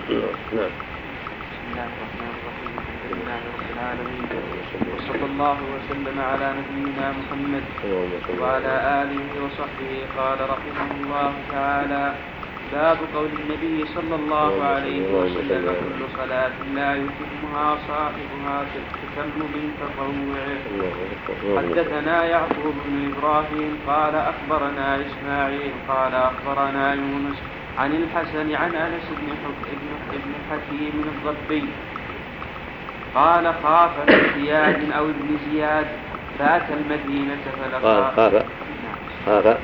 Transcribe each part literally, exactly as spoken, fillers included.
نعم. بسم الله الرحمن الرحيم. الحمد لله رب العالمين، وصلى الله وسلم على نبينا محمد وعلى آله وصحبه. قال رحمه الله تعالى: باب قول النبي صلى الله عليه وسلم: كل صلاة لا يتمها صاحبها تتم بالتطوع. حدثنا يعقوب بن إبراهيم قال أخبرنا إسماعيل قال أخبرنا يونس عن الحسن عن أنس بن حكيم الضبي قال: خاف من زياد أو ابن زياد فأتى المدينة فلقى خاف خاف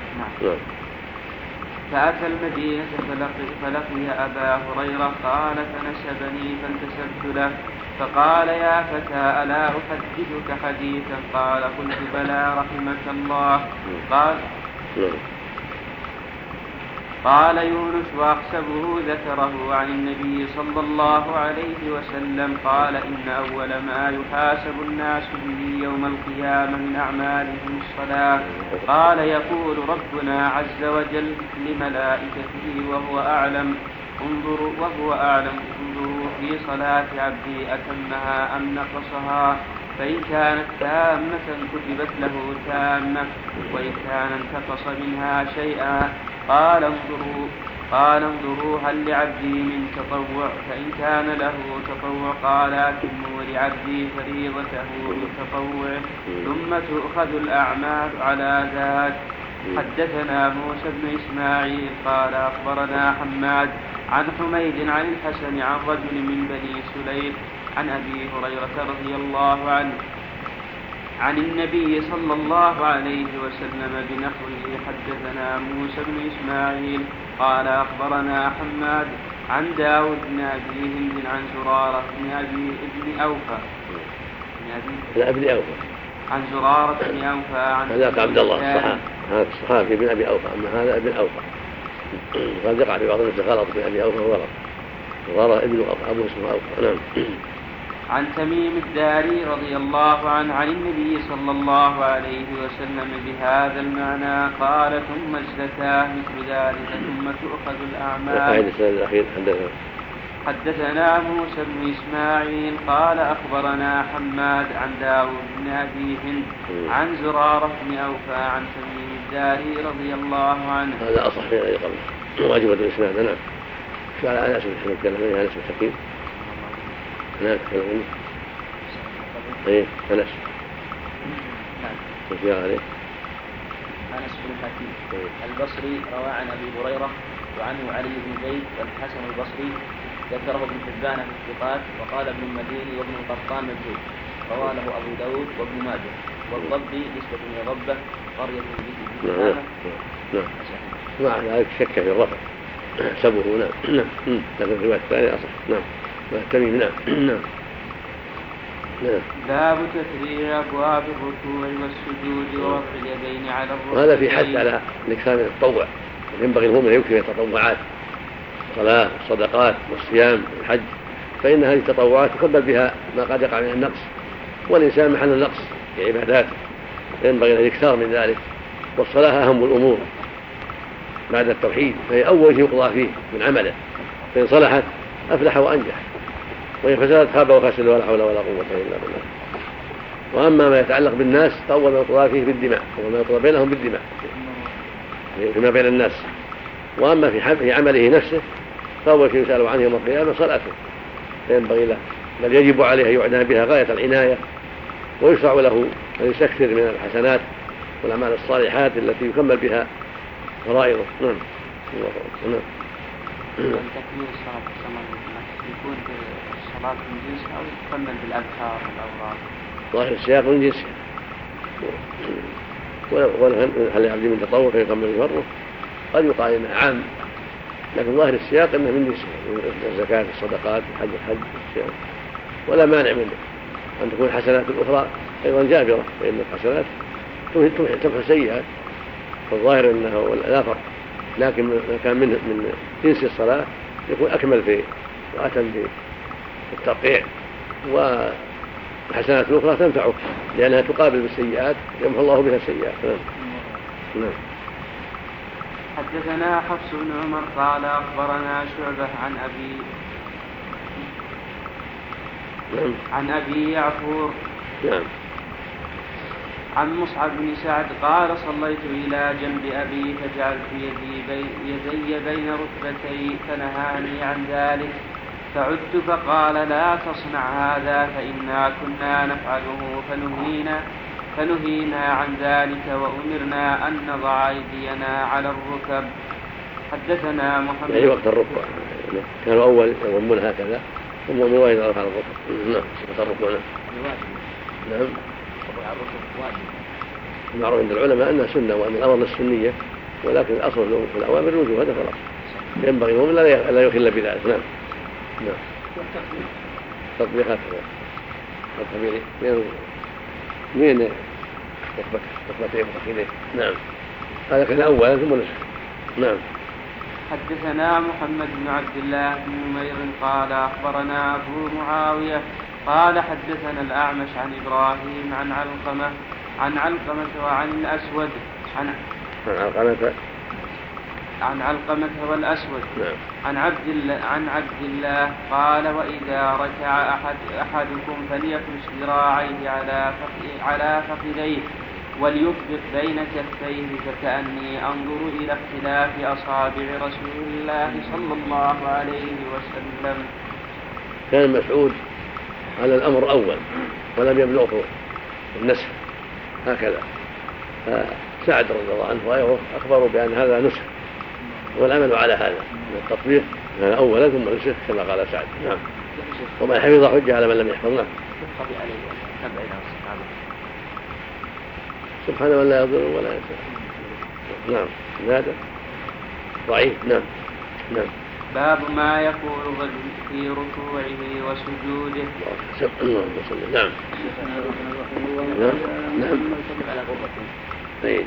فأتى المدينة فلقي, فلقي أبا هريرة قال: فنسبني فانتسبت له فقال: يا فتى ألا أحدثك حديثا؟ قال: قلت: بلى رحمك الله. قال قال يونس وأحسبه ذكره عن النبي صلى الله عليه وسلم قال: إن أول ما يحاسب الناس به يوم القيامة من أعمالهم الصلاة. قال: يقول ربنا عز وجل لملائكته وهو أعلم انظروا وهو أعلم انظروا في صلاة عبدي أتمها أم نقصها، فإن كانت تامة كتبت له تامة، وإن كان انتقص منها شيئا قال انظروا قال انظروا هل لعبدي من تطوع، فإن كان له تطوع قال أتموا لعبدي فريضته بتطوع، ثم تؤخذ الأعمال على ذاك. حدثنا موسى بن إسماعيل قال أخبرنا حماد عن حميد عن الحسن عن رجل من بني سليم عن أبي هريرة رضي الله عنه عن النبي صلى الله عليه وسلم بنحوه. حدثنا موسى بن إسماعيل قال أخبرنا حماد عن داود بن أبي هند عن زرارة بن أبي ابن أوفى لا ابن أوفى عن زرارة بن أوفى عن هذاك عبد الله الصحابي، هذا الصحابي بن أبي أوفى، أما هذا ابن أوفى. قد يقع في بعض الناس غلط بن أبي أوفى وغلط، زرارة ابن أوفى أبوه اسمه أوفى. نعم. عن تميم الداري رضي الله عنه عن النبي صلى الله عليه وسلم بهذا المعنى قال: ثم الزكاة مثل ذلك ثم تؤخذ الأعمال. حدثنا موسى بن إسماعيل قال أخبرنا حماد عن داود بن أبي هند عن زرارة بن أوفى عن تميم الداري رضي الله عنه. هذا أصح من الذي قبله واجبة الإسناد. نعم. شو على أنس بن حكيم كلمة أنس بن حكيم هناك كلمة إيه أنس وش عليه أنس بن حكيم البصري روى عن أبي هريرة وعنه علي بن زيد والحسن البصري ذكره ابن حبان في الثقات، وقال ابن المديني وابن القطان مجهول، رواه له أبو داود وابن ماجه، والضبي نسبة إلى ضبة قرية في نعم نعم مع ذلك شك في الرفع حسبه. نعم نعم لكن الرواية الثانية أصح. نعم تميم. نعم نعم نعم. باب تفريع أبواب الركوع والسجود ووضع اليدين على الركبتين. وهذا في حث على الإكثار من التطوع، ينبغي المؤمن يكثر من التطوعات، الصلاة والصدقات والصيام والحج، فإن هذه التطوعات يقبل بها ما قد يقع من النقص، والإنسان محل النقص في عباداته، ينبغي أن يكثر من ذلك. والصلاة أهم الأمور بعد التوحيد، فهي أول شيء يقضى فيه من عمله، فإن صلحت أفلح وأنجح، وإن فسدت خاب وخسر ولا حول ولا قوة إلا بالله. وأما ما يتعلق بالناس فأول ما يقضى فيه بالدماء، أول ما يقضى بينهم بالدماء فيما بين الناس. وأما في عمله نفسه فأول شيء يسأل عنه يوم القيامة صلاته، فينبغي له بل يجب عليه أن يعنى بها غاية العناية، ويشرع له أن يستكثر من الحسنات والأعمال الصالحات التي يكمل بها فرائضه. نعم. نعم. تكميل الصلاة يكون بالصلاة من جنس أو يكمل بالأذكار والأوراق. ظاهر السياق من جنسه، وهل يعبد من تطوع فيكمل بفرضه، قد يقال إنه عام، لكن ظاهر السياق إنه من جنسه، الزكاة الصدقات الحج الحج الصيام، ولا مانع منه أن تكون الحسنات الأخرى أيضا جابرة، فإن الحسنات تمحو السيئات، فالظاهر أنه لا فرق، لكن ما كان من من جنس الصلاة يكون أكمل فيه وأتم في الترقيع، والحسنات الأخرى تنفعك لأنها تقابل بالسيئات يمحو الله بها السيئات. نعم. حدثنا حفص بن عمر قال أخبرنا شعبة عن أبي نعم. عن أبي يعفور نعم. عن مصعب بن سعد قال صليت إلى جنب أبي فجعلت يدي, بي يدي بين ركبتي فنهاني عن ذلك فعدت فقال لا تصنع هذا فإنا كنا نفعله فنهينا, فنهينا عن ذلك وأمرنا أن نضع أيدينا على الركب. حدثنا محمد يعني وقت الركوع كانوا أول يضمون هكذا ثم يضمون على الركب. نعم. وقت الركوع. نعم. معروف عند العلماء أنها سنة وأن الأمر للسنية ولكن الأصل في الأوامر الوجوب هذا خلاص ينبغي لهم لا يخل بذلك. نعم. نعم. تطبيق هكذا الطبيعي مين ركبتك ركبتين وفخذين. نعم. هذا كان أولا ثم نسخ. نعم. حدثنا محمد بن عبد الله بن نمير قال أخبرنا أبو معاوية قال حدثنا الأعمش عن إبراهيم عن علقمة عن علقمة وعن الأسود عن علقمة عن علقمة والأسود نعم. عن عبد الله عن عبد الله قال وإذا ركع أحد أحدكم فليفرش ذراعيه على على فخذيه وليطبق بين كفيه فكأني أنظر إلى اختلاف أصابع رسول الله صلى الله عليه وسلم. كان مسعود على الأمر أول ولم يبلغه النسخ هكذا فسعد رضي الله عنه وغيره أخبروا بأن هذا نسخ والعمل على هذا من التطبيق كان أولا ثم نسخ كما قال سعد. نعم. وما حفظ حجة على من لم يحفظ. نعم. سبحانه من لا يضر ولا ينفع. نعم. هذا ضعيف. نعم. نعم. باب ما يقول الرجل في ركوعه وسجوده. نعم. نعم. نعم. وفي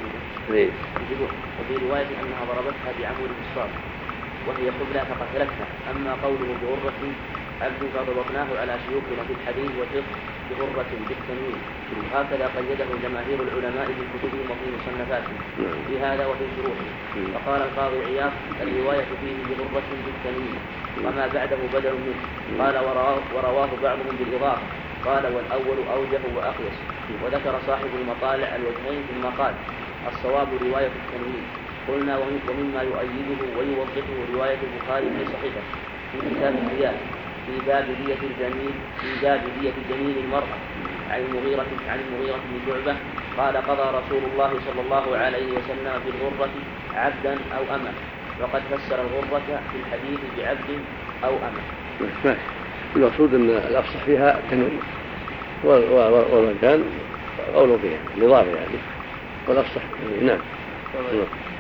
رواية أنها ضربتها بعمود الصاد وهي قبلة فقتلتها. أما قوله بغرة عبد فضبطناه على شيوخنا في الحديث وشق بغرة بالتنوين هكذا قيده جماهير العلماء في كتبهم وفي مصنفاتهم في هذا وفي شروحه. فقال القاضي عياض الرواية فيه بغرة بالتنوين وما بعده بدل منه. قال ورواه, ورواه بعضهم بالإضافة. قال والأول أوجه وأقيس. وذكر صاحب المطالع الوجهين في المقال الصواب رواية التنوين. قلنا ومما يؤيده ويوضحه رواية البخاري في صحيحه في كتاب الزياد في باب دية الجميل في باب دية جميل المرأة عن المغيرة عن المغيرة بن شعبة قال قضى رسول الله صلى الله عليه وسلم في الغرة عبدا أو أمة وقد فسر الغرة في الحديث بعبد أو أمة. المقصود أن الأفصح فيها التنوين والمكان قوله فيها الإضافة يعني والأفصح. نعم.